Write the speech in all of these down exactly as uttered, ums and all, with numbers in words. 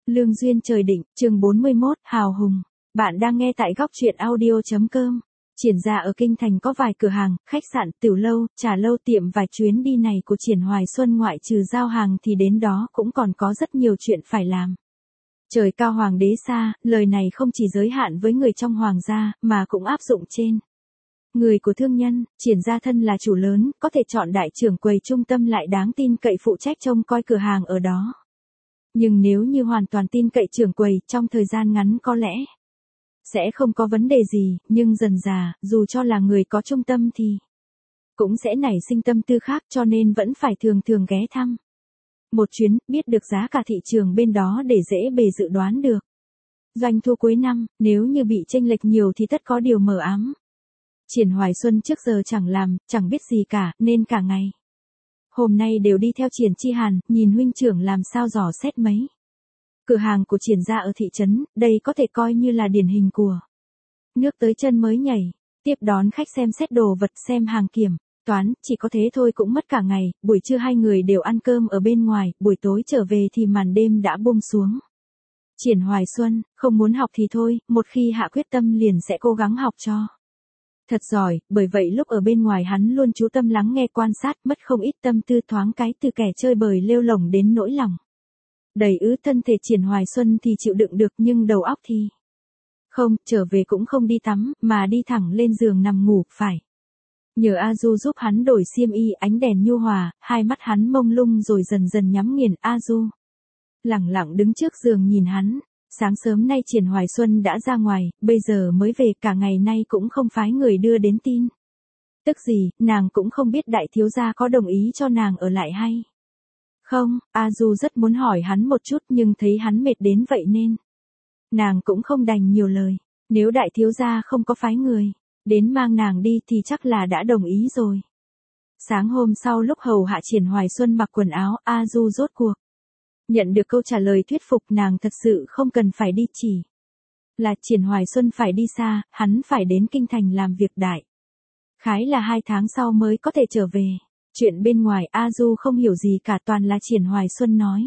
Lương duyên trời định, chương bốn mươi mốt, hào hùng. Bạn đang nghe tại góc truyện audio.com. Triển Gia ở Kinh Thành có vài cửa hàng, khách sạn, tiểu lâu, trà lâu, tiệm vài chuyến đi này của Triển Hoài Xuân ngoại trừ giao hàng thì đến đó cũng còn có rất nhiều chuyện phải làm. Trời cao hoàng đế xa, lời này không chỉ giới hạn với người trong hoàng gia, mà cũng áp dụng trên người của thương nhân. Triển Gia thân là chủ lớn, có thể chọn đại trưởng quầy trung tâm lại đáng tin cậy phụ trách trông coi cửa hàng ở đó. Nhưng nếu như hoàn toàn tin cậy trưởng quầy, trong thời gian ngắn có lẽ sẽ không có vấn đề gì, nhưng dần dà, dù cho là người có trung tâm thì cũng sẽ nảy sinh tâm tư khác, cho nên vẫn phải thường thường ghé thăm một chuyến, biết được giá cả thị trường bên đó để dễ bề dự đoán được doanh thu cuối năm. Nếu như bị chênh lệch nhiều thì tất có điều mờ ám. Triển Hoài Xuân trước giờ chẳng làm, chẳng biết gì cả, nên cả ngày hôm nay đều đi theo Triển Chi Hàn, nhìn huynh trưởng làm sao dò xét mấy cửa hàng của Triển Gia ở thị trấn. Đây có thể coi như là điển hình của nước tới chân mới nhảy, tiếp đón khách, xem xét đồ vật, xem hàng kiểm toán. Chỉ có thế thôi cũng mất cả ngày. Buổi trưa hai người đều ăn cơm ở bên ngoài, buổi tối trở về thì màn đêm đã buông xuống. Triển Hoài Xuân không muốn học thì thôi, một khi hạ quyết tâm liền sẽ cố gắng học cho thật giỏi. Bởi vậy lúc ở bên ngoài hắn luôn chú tâm lắng nghe quan sát, mất không ít tâm tư, thoáng cái từ kẻ chơi bời lêu lổng đến nỗi lòng đầy ứ. Thân thể Triển Hoài Xuân thì chịu đựng được, nhưng đầu óc thì không. Trở về cũng không đi tắm, mà đi thẳng lên giường nằm ngủ. Phải nhờ A Du giúp hắn đổi xiêm y. Ánh đèn nhu hòa, hai mắt hắn mông lung rồi dần dần nhắm nghiền. A Du lẳng lặng đứng trước giường nhìn hắn. Sáng sớm nay Triển Hoài Xuân đã ra ngoài, bây giờ mới về, cả ngày nay cũng không phái người đưa đến tin tức gì. Nàng cũng không biết đại thiếu gia có đồng ý cho nàng ở lại hay không. A Du rất muốn hỏi hắn một chút, nhưng thấy hắn mệt đến vậy nên nàng cũng không đành nhiều lời. Nếu đại thiếu gia không có phái người đến mang nàng đi thì chắc là đã đồng ý rồi. Sáng hôm sau lúc hầu hạ Triển Hoài Xuân mặc quần áo, A Du rốt cuộc nhận được câu trả lời thuyết phục. Nàng thật sự không cần phải đi, chỉ là Triển Hoài Xuân phải đi xa, hắn phải đến Kinh Thành làm việc đại khái là hai tháng sau mới có thể trở về. Chuyện bên ngoài A Du không hiểu gì cả, toàn là Triển Hoài Xuân nói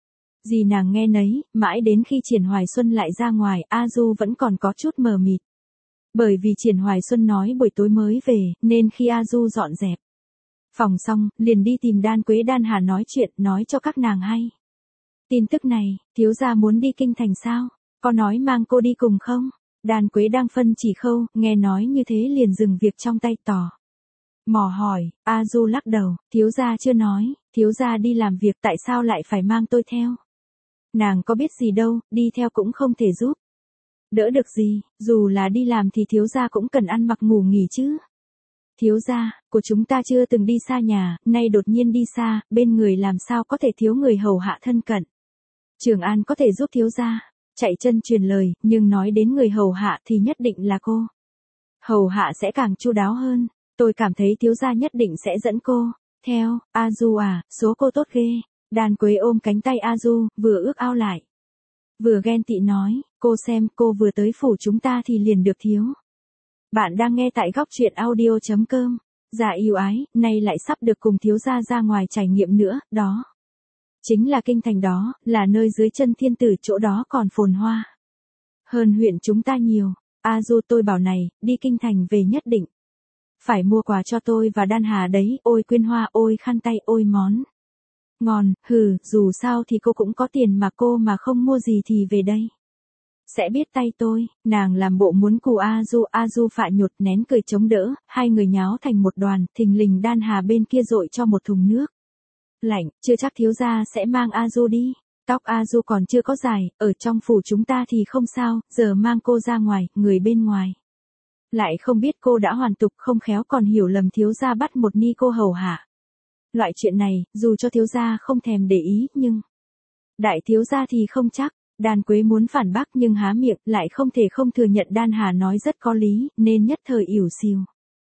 gì nàng nghe nấy. Mãi đến khi Triển Hoài Xuân lại ra ngoài, A Du vẫn còn có chút mờ mịt. Bởi vì Triển Hoài Xuân nói buổi tối mới về, nên khi A Du dọn dẹp phòng xong, liền đi tìm Đan Quế Đan Hà nói chuyện, nói cho các nàng hay tin tức này. Thiếu gia muốn đi Kinh Thành sao? Có nói mang cô đi cùng không? Đan Quế đang phân chỉ khâu, nghe nói như thế liền dừng việc trong tay, tò mò hỏi. A Du lắc đầu, thiếu gia chưa nói, thiếu gia đi làm việc, tại sao lại phải mang tôi theo? Nàng có biết gì đâu, đi theo cũng không thể giúp đỡ được gì, dù là đi làm thì thiếu gia cũng cần ăn mặc ngủ nghỉ chứ. Thiếu gia của chúng ta chưa từng đi xa nhà, nay đột nhiên đi xa, bên người làm sao có thể thiếu người hầu hạ thân cận. Trường An có thể giúp thiếu gia chạy chân truyền lời, nhưng nói đến người hầu hạ thì nhất định là cô hầu hạ sẽ càng chu đáo hơn. Tôi cảm thấy thiếu gia nhất định sẽ dẫn cô theo. A Du à, số cô tốt ghê. Đan Quế ôm cánh tay A Du, vừa ước ao lại vừa ghen tị nói, cô xem, cô vừa tới phủ chúng ta thì liền được thiếu. Bạn đang nghe tại góc truyện audio.com. Dạ yêu ái, nay lại sắp được cùng thiếu gia ra ngoài trải nghiệm nữa, đó chính là Kinh Thành, đó là nơi dưới chân thiên tử, chỗ đó còn phồn hoa hơn huyện chúng ta nhiều. A Du, tôi bảo này, đi Kinh Thành về nhất định phải mua quà cho tôi và Đan Hà đấy. Ôi quyên hoa, ôi khăn tay, ôi món ngon. Hừ, dù sao thì cô cũng có tiền mà, cô mà không mua gì thì về đây sẽ biết tay tôi. Nàng làm bộ muốn cù A Du. A Du phạ nhột, nén cười chống đỡ. Hai người nháo thành một đoàn. Thình lình Đan Hà bên kia dội cho một thùng nước lạnh. Chưa chắc thiếu gia sẽ mang A Du đi. Tóc A Du còn chưa có dài, ở trong phủ chúng ta thì không sao, giờ mang cô ra ngoài, người bên ngoài lại không biết cô đã hoàn tục, không khéo còn hiểu lầm thiếu gia bắt một ni cô hầu hạ. Loại chuyện này, dù cho thiếu gia không thèm để ý, nhưng đại thiếu gia thì không chắc. Đan Quế muốn phản bác nhưng há miệng, lại không thể không thừa nhận Đan Hà nói rất có lý, nên nhất thời ỉu xìu.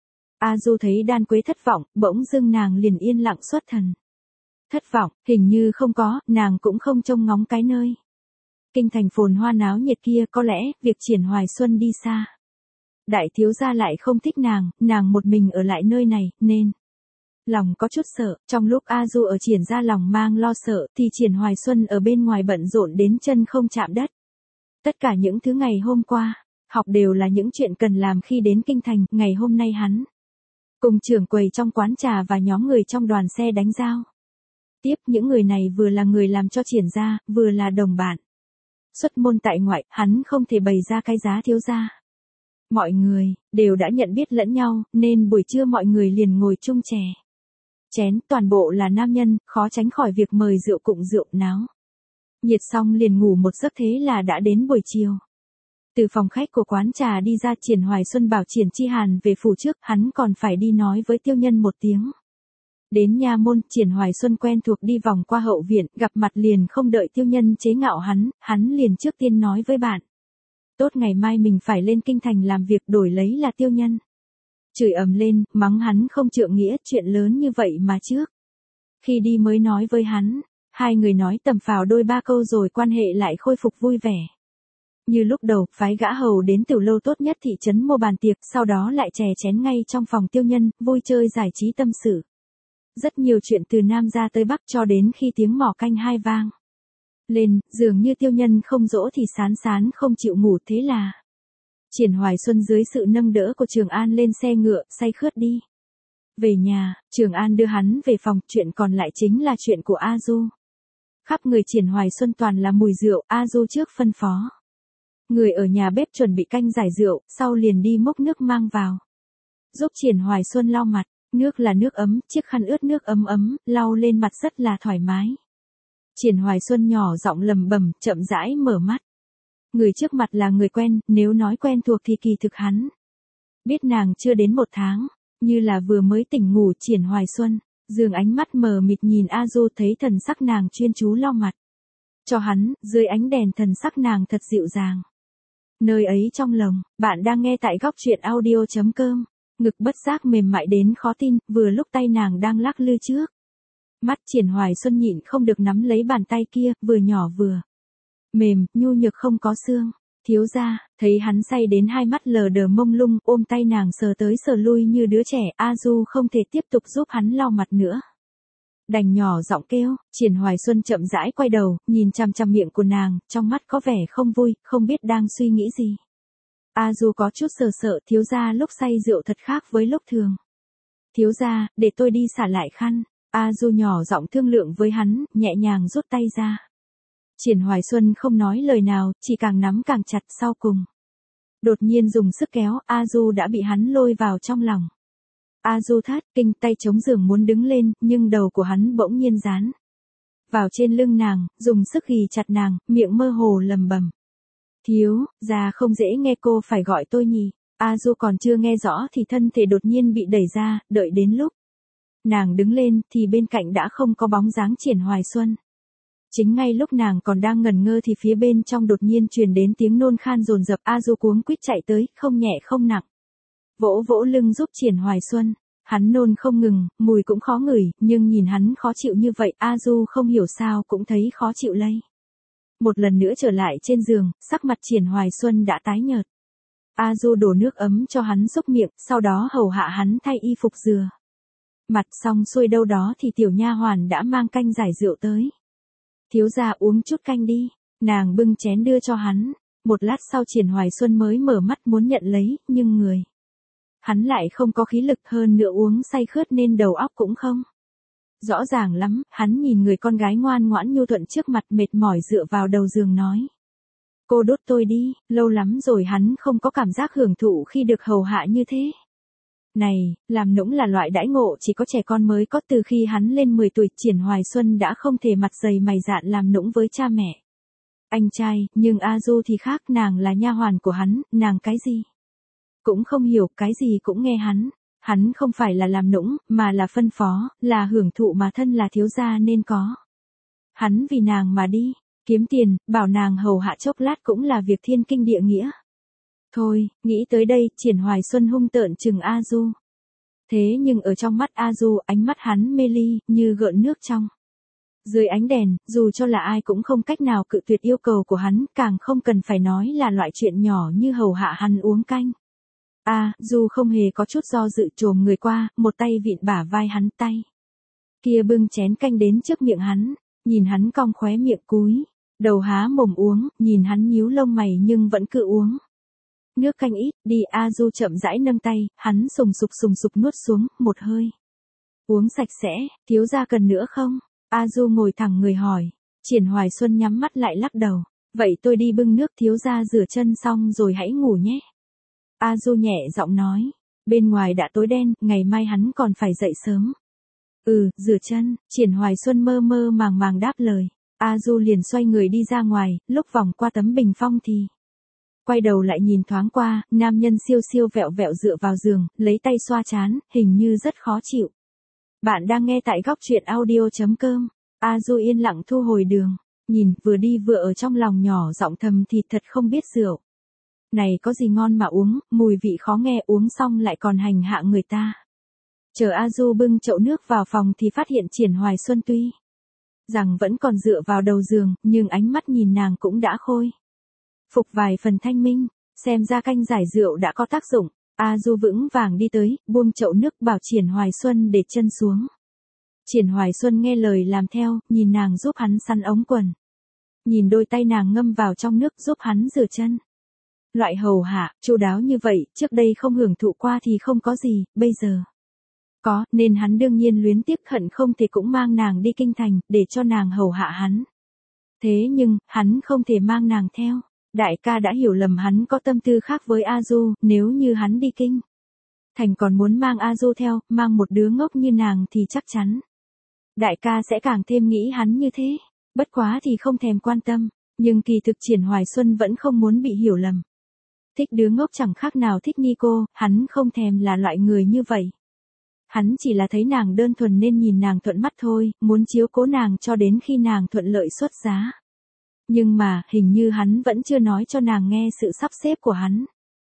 A Du thấy Đan Quế thất vọng, bỗng dưng nàng liền yên lặng xuất thần. Thất vọng, hình như không có, nàng cũng không trông ngóng cái nơi Kinh Thành phồn hoa náo nhiệt kia. Có lẽ, việc Triển Hoài Xuân đi xa, đại thiếu gia lại không thích nàng, nàng một mình ở lại nơi này, nên Lòng có chút sợ, trong lúc A Du ở Triển gia lòng mang lo sợ thì Triển Hoài Xuân ở bên ngoài bận rộn đến chân không chạm đất. Tất cả những thứ ngày hôm qua, học đều là những chuyện cần làm khi đến kinh thành, ngày hôm nay hắn cùng trưởng quầy trong quán trà và nhóm người trong đoàn xe đánh giao. Tiếp những người này vừa là người làm cho Triển gia, vừa là đồng bạn. Xuất môn tại ngoại, hắn không thể bày ra cái giá thiếu gia. Mọi người đều đã nhận biết lẫn nhau, nên buổi trưa mọi người liền ngồi chung chè. Chén, toàn bộ là nam nhân, khó tránh khỏi việc mời rượu cụng rượu náo. Nhiệt xong liền ngủ một giấc, thế là đã đến buổi chiều. Từ phòng khách của quán trà đi ra, Triển Hoài Xuân bảo Triển Chi Hàn về phủ trước, hắn còn phải đi nói với Tiêu Nhân một tiếng. Đến nha môn, Triển Hoài Xuân quen thuộc đi vòng qua hậu viện, gặp mặt liền không đợi Tiêu Nhân chế ngạo hắn, hắn liền trước tiên nói với bạn. Tốt, ngày mai mình phải lên kinh thành làm việc, đổi lấy là Tiêu Nhân. Chửi ầm lên, mắng hắn không trượng nghĩa, chuyện lớn như vậy mà trước. Khi đi mới nói với hắn, hai người nói tầm phào đôi ba câu rồi quan hệ lại khôi phục vui vẻ. Như lúc đầu, phái gã hầu đến tiểu lâu tốt nhất thị trấn mua bàn tiệc, sau đó lại chè chén ngay trong phòng Tiêu Nhân, vui chơi giải trí tâm sự. Rất nhiều chuyện từ Nam ra tới Bắc cho đến khi tiếng mỏ canh hai vang lên, dường như Tiêu Nhân không dỗ thì sán sán không chịu ngủ, thế là Triển Hoài Xuân dưới sự nâng đỡ của Trường An lên xe ngựa, say khướt đi. Về nhà, Trường An đưa hắn về phòng, chuyện còn lại chính là chuyện của A Du. Khắp người Triển Hoài Xuân toàn là mùi rượu, A Du trước phân phó. Người ở nhà bếp chuẩn bị canh giải rượu, sau liền đi múc nước mang vào. Giúp Triển Hoài Xuân lau mặt, nước là nước ấm, chiếc khăn ướt nước ấm ấm, lau lên mặt rất là thoải mái. Triển Hoài Xuân nhỏ giọng lầm bầm, chậm rãi mở mắt. Người trước mặt là người quen, nếu nói quen thuộc thì kỳ thực hắn biết nàng chưa đến một tháng, như là vừa mới tỉnh ngủ. Triển Hoài Xuân dường ánh mắt mờ mịt nhìn A Du, thấy thần sắc nàng chuyên chú lau mặt cho hắn, dưới ánh đèn thần sắc nàng thật dịu dàng. Nơi ấy trong lòng, bạn đang nghe tại góc truyện audio chấm com. Ngực bất giác mềm mại đến khó tin, vừa lúc tay nàng đang lắc lư trước mắt, Triển Hoài Xuân nhịn không được nắm lấy bàn tay kia, vừa nhỏ vừa mềm, nhu nhược không có xương. Thiếu gia, thấy hắn say đến hai mắt lờ đờ mông lung, ôm tay nàng sờ tới sờ lui như đứa trẻ, A Du không thể tiếp tục giúp hắn lau mặt nữa. Đành nhỏ giọng kêu. Triển Hoài Xuân chậm rãi quay đầu, nhìn chằm chằm miệng của nàng, trong mắt có vẻ không vui, không biết đang suy nghĩ gì. A Du có chút sờ sợ, thiếu gia lúc say rượu thật khác với lúc thường. Thiếu gia, để tôi đi xả lại khăn. A Du nhỏ giọng thương lượng với hắn, nhẹ nhàng rút tay ra. Triển Hoài Xuân không nói lời nào, chỉ càng nắm càng chặt, sau cùng đột nhiên dùng sức kéo, A Du đã bị hắn lôi vào trong lòng. A Du thét kinh, tay chống giường muốn đứng lên, nhưng đầu của hắn bỗng nhiên dán vào trên lưng nàng, dùng sức ghì chặt nàng, miệng mơ hồ lầm bầm. Thiếu gia không dễ nghe, cô phải gọi tôi nhỉ. A Du còn chưa nghe rõ thì thân thể đột nhiên bị đẩy ra, đợi đến lúc nàng đứng lên thì bên cạnh đã không có bóng dáng Triển Hoài Xuân. Chính ngay lúc nàng còn đang ngẩn ngơ thì phía bên trong đột nhiên truyền đến tiếng nôn khan dồn dập. A Du cuống quýt chạy tới, không nhẹ không nặng vỗ vỗ lưng giúp Triển Hoài Xuân. Hắn nôn không ngừng, mùi cũng khó ngửi, nhưng nhìn hắn khó chịu như vậy, A Du không hiểu sao cũng thấy khó chịu lây. Một lần nữa trở lại trên giường, sắc mặt Triển Hoài Xuân đã tái nhợt. A Du đổ nước ấm cho hắn xúc miệng, sau đó hầu hạ hắn thay y phục dừa mặt, xong xuôi đâu đó thì tiểu nha hoàn đã mang canh giải rượu tới. Thiếu gia uống chút canh đi. Nàng bưng chén đưa cho hắn. Một lát sau Triển Hoài Xuân mới mở mắt muốn nhận lấy, nhưng người hắn lại không có khí lực, hơn nữa uống say khướt nên đầu óc cũng không rõ ràng lắm. Hắn nhìn người con gái ngoan ngoãn nhu thuận trước mặt, mệt mỏi dựa vào đầu giường nói. Cô đốt tôi đi, lâu lắm rồi hắn không có cảm giác hưởng thụ khi được hầu hạ như thế. Này, làm nũng là loại đãi ngộ chỉ có trẻ con mới có. Từ khi hắn lên mười tuổi, Triển Hoài Xuân đã không thể mặt dày mày dạn làm nũng với cha mẹ, anh trai, nhưng A Du thì khác, nàng là nha hoàn của hắn, nàng cái gì cũng không hiểu, cái gì cũng nghe hắn. Hắn không phải là làm nũng, mà là phân phó, là hưởng thụ mà thân là thiếu gia nên có. Hắn vì nàng mà đi kiếm tiền, bảo nàng hầu hạ chốc lát cũng là việc thiên kinh địa nghĩa. Thôi, nghĩ tới đây, Triển Hoài Xuân hung tợn chừng A Du. Thế nhưng ở trong mắt A Du, ánh mắt hắn mê ly, như gợn nước trong dưới ánh đèn, dù cho là ai cũng không cách nào cự tuyệt yêu cầu của hắn, càng không cần phải nói là loại chuyện nhỏ như hầu hạ hắn uống canh A Du không hề có chút do dự chồm người qua, một tay vịn bả vai hắn, tay kia bưng chén canh đến trước miệng hắn, nhìn hắn cong khóe miệng cúi đầu há mồm uống, nhìn hắn nhíu lông mày nhưng vẫn cứ uống. Nước canh ít, đi. A Du chậm rãi nâng tay, hắn sùng sục sùng sục nuốt xuống, một hơi uống sạch sẽ. Thiếu gia cần nữa không? A Du ngồi thẳng người hỏi. Triển Hoài Xuân nhắm mắt lại lắc đầu. Vậy tôi đi bưng nước, thiếu gia rửa chân xong rồi hãy ngủ nhé. A Du nhẹ giọng nói. Bên ngoài đã tối đen, ngày mai hắn còn phải dậy sớm. Ừ, rửa chân. Triển Hoài Xuân mơ mơ màng màng đáp lời. A Du liền xoay người đi ra ngoài, lúc vòng qua tấm bình phong thì quay đầu lại nhìn thoáng qua, nam nhân siêu siêu vẹo vẹo dựa vào giường, lấy tay xoa trán, hình như rất khó chịu. Bạn đang nghe tại góc truyện audio chấm com. A Du yên lặng thu hồi đường, nhìn, vừa đi vừa ở trong lòng nhỏ giọng thầm thì thật không biết rượu này có gì ngon mà uống, mùi vị khó nghe, uống xong lại còn hành hạ người ta. Chờ A Du bưng chậu nước vào phòng thì phát hiện Triển Hoài Xuân tuy rằng vẫn còn dựa vào đầu giường, nhưng ánh mắt nhìn nàng cũng đã khôi phục vài phần thanh minh, xem ra canh giải rượu đã có tác dụng. A Du vững vàng đi tới, buông chậu nước bảo Triển Hoài Xuân để chân xuống. Triển Hoài Xuân nghe lời làm theo, nhìn nàng giúp hắn săn ống quần, nhìn đôi tay nàng ngâm vào trong nước giúp hắn rửa chân. Loại hầu hạ, chu đáo như vậy, trước đây không hưởng thụ qua thì không có gì, bây giờ có, nên hắn đương nhiên luyến tiếc hận không thể cũng mang nàng đi kinh thành, để cho nàng hầu hạ hắn. Thế nhưng, hắn không thể mang nàng theo. Đại ca đã hiểu lầm hắn có tâm tư khác với A Du, nếu như hắn đi kinh thành còn muốn mang A Du theo, mang một đứa ngốc như nàng thì chắc chắn đại ca sẽ càng thêm nghĩ hắn như thế. Bất quá thì không thèm quan tâm, nhưng kỳ thực Triển Hoài Xuân vẫn không muốn bị hiểu lầm. Thích đứa ngốc chẳng khác nào thích Nico, hắn không thèm là loại người như vậy. Hắn chỉ là thấy nàng đơn thuần nên nhìn nàng thuận mắt thôi, muốn chiếu cố nàng cho đến khi nàng thuận lợi xuất giá. Nhưng mà, hình như hắn vẫn chưa nói cho nàng nghe sự sắp xếp của hắn.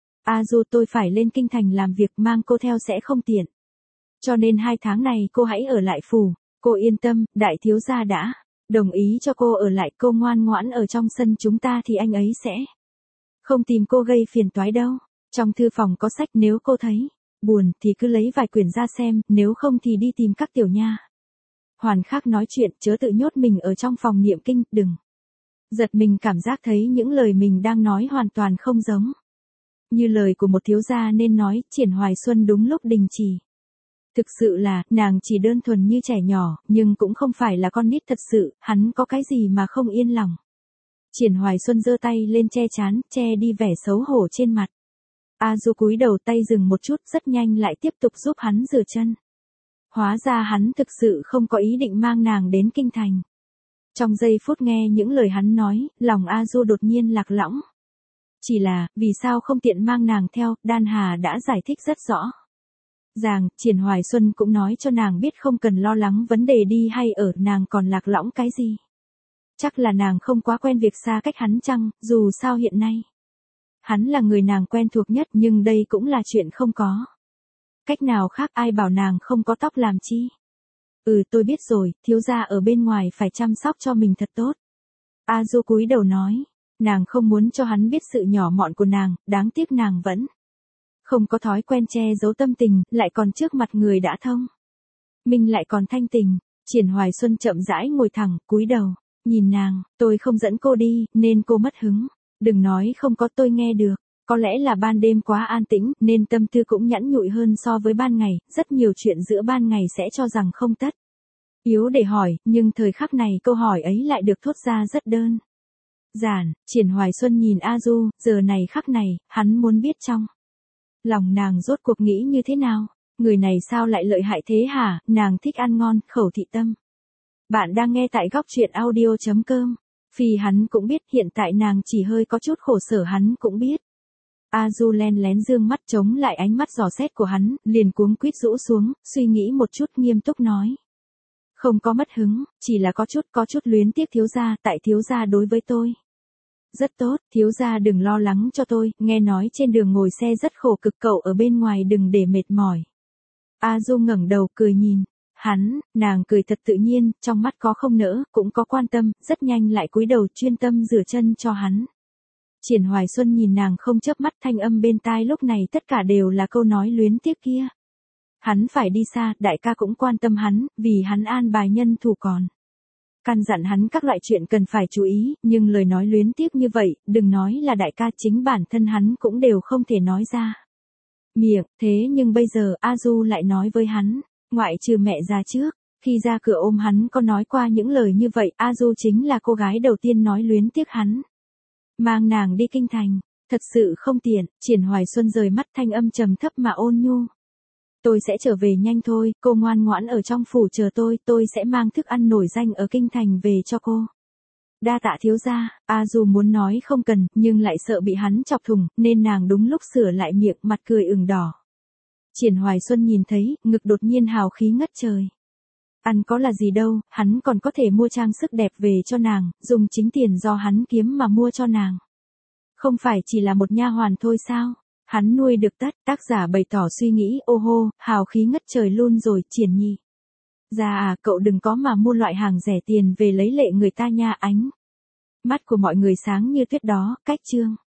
A Du, tôi phải lên kinh thành làm việc, mang cô theo sẽ không tiện. Cho nên hai tháng này cô hãy ở lại phủ. Cô yên tâm, đại thiếu gia đã đồng ý cho cô ở lại, cô ngoan ngoãn ở trong sân chúng ta thì anh ấy sẽ không tìm cô gây phiền toái đâu. Trong thư phòng có sách, nếu cô thấy buồn thì cứ lấy vài quyển ra xem, nếu không thì đi tìm các tiểu nha hoàn khác nói chuyện, chớ tự nhốt mình ở trong phòng niệm kinh, đừng giật mình cảm giác thấy những lời mình đang nói hoàn toàn không giống như lời của một thiếu gia nên nói. Triển Hoài Xuân đúng lúc đình chỉ. Thực sự là, nàng chỉ đơn thuần như trẻ nhỏ, nhưng cũng không phải là con nít thật sự, hắn có cái gì mà không yên lòng. Triển Hoài Xuân giơ tay lên che chán, che đi vẻ xấu hổ trên mặt. A Du cúi đầu, tay dừng một chút, rất nhanh lại tiếp tục giúp hắn rửa chân. Hóa ra hắn thực sự không có ý định mang nàng đến kinh thành. Trong giây phút nghe những lời hắn nói, lòng A Du đột nhiên lạc lõng. Chỉ là, vì sao không tiện mang nàng theo, Đan Hà đã giải thích rất rõ ràng. Triển Hoài Xuân cũng nói cho nàng biết không cần lo lắng vấn đề đi hay ở, nàng còn lạc lõng cái gì. Chắc là nàng không quá quen việc xa cách hắn chăng, dù sao hiện nay hắn là người nàng quen thuộc nhất, nhưng đây cũng là chuyện không có cách nào khác, ai bảo nàng không có tóc làm chi. Ừ, tôi biết rồi, thiếu gia ở bên ngoài phải chăm sóc cho mình thật tốt. A Du cúi đầu nói, nàng không muốn cho hắn biết sự nhỏ mọn của nàng, đáng tiếc nàng vẫn không có thói quen che giấu tâm tình, lại còn trước mặt người đã thông minh lại còn thanh tình. Triển Hoài Xuân chậm rãi ngồi thẳng, cúi đầu nhìn nàng, tôi không dẫn cô đi, nên cô mất hứng. Đừng nói không có, tôi nghe được. Có lẽ là ban đêm quá an tĩnh, nên tâm tư cũng nhẵn nhụi hơn so với ban ngày, rất nhiều chuyện giữa ban ngày sẽ cho rằng không tất yếu để hỏi, nhưng thời khắc này câu hỏi ấy lại được thốt ra rất đơn giản. Triển Hoài Xuân nhìn A Du, giờ này khắc này, hắn muốn biết trong lòng nàng rốt cuộc nghĩ như thế nào. Người này sao lại lợi hại thế hả, nàng thích ăn ngon, khẩu thị tâm. Bạn đang nghe tại góc truyện audio chấm com. Phi hắn cũng biết hiện tại nàng chỉ hơi có chút khổ sở hắn cũng biết. A Du len lén dương mắt chống lại ánh mắt dò xét của hắn, liền cuống quýt rũ xuống, suy nghĩ một chút nghiêm túc nói. Không có mất hứng, chỉ là có chút có chút luyến tiếc thiếu gia, tại thiếu gia đối với tôi rất tốt, thiếu gia đừng lo lắng cho tôi, nghe nói trên đường ngồi xe rất khổ cực, cậu ở bên ngoài đừng để mệt mỏi. A Du ngẩng đầu cười nhìn hắn, nàng cười thật tự nhiên, trong mắt có không nỡ, cũng có quan tâm, rất nhanh lại cúi đầu chuyên tâm rửa chân cho hắn. Triển Hoài Xuân nhìn nàng không chớp mắt, thanh âm bên tai lúc này tất cả đều là câu nói luyến tiếc kia. Hắn phải đi xa, đại ca cũng quan tâm hắn, vì hắn an bài nhân thủ còn. Căn dặn hắn các loại chuyện cần phải chú ý, nhưng lời nói luyến tiếc như vậy, đừng nói là đại ca, chính bản thân hắn cũng đều không thể nói ra miệng. Thế nhưng bây giờ A Du lại nói với hắn, ngoại trừ mẹ già trước, khi ra cửa ôm hắn có nói qua những lời như vậy, A Du chính là cô gái đầu tiên nói luyến tiếc hắn. Mang nàng đi kinh thành, thật sự không tiện. Triển Hoài Xuân rời mắt, thanh âm trầm thấp mà ôn nhu. Tôi sẽ trở về nhanh thôi, cô ngoan ngoãn ở trong phủ chờ tôi, tôi sẽ mang thức ăn nổi danh ở kinh thành về cho cô. Đa tạ thiếu gia. A Du muốn nói không cần, nhưng lại sợ bị hắn chọc thùng, nên nàng đúng lúc sửa lại miệng, mặt cười ửng đỏ. Triển Hoài Xuân nhìn thấy, ngực đột nhiên hào khí ngất trời. Ăn có là gì đâu, hắn còn có thể mua trang sức đẹp về cho nàng, dùng chính tiền do hắn kiếm mà mua cho nàng. Không phải chỉ là một nha hoàn thôi sao? Hắn nuôi được tất. Tác giả bày tỏ suy nghĩ, ô hô, hào khí ngất trời luôn rồi. Triển Nhi ra à, cậu đừng có mà mua loại hàng rẻ tiền về lấy lệ người ta nha. Ánh mắt của mọi người sáng như tuyết đó. Cách chương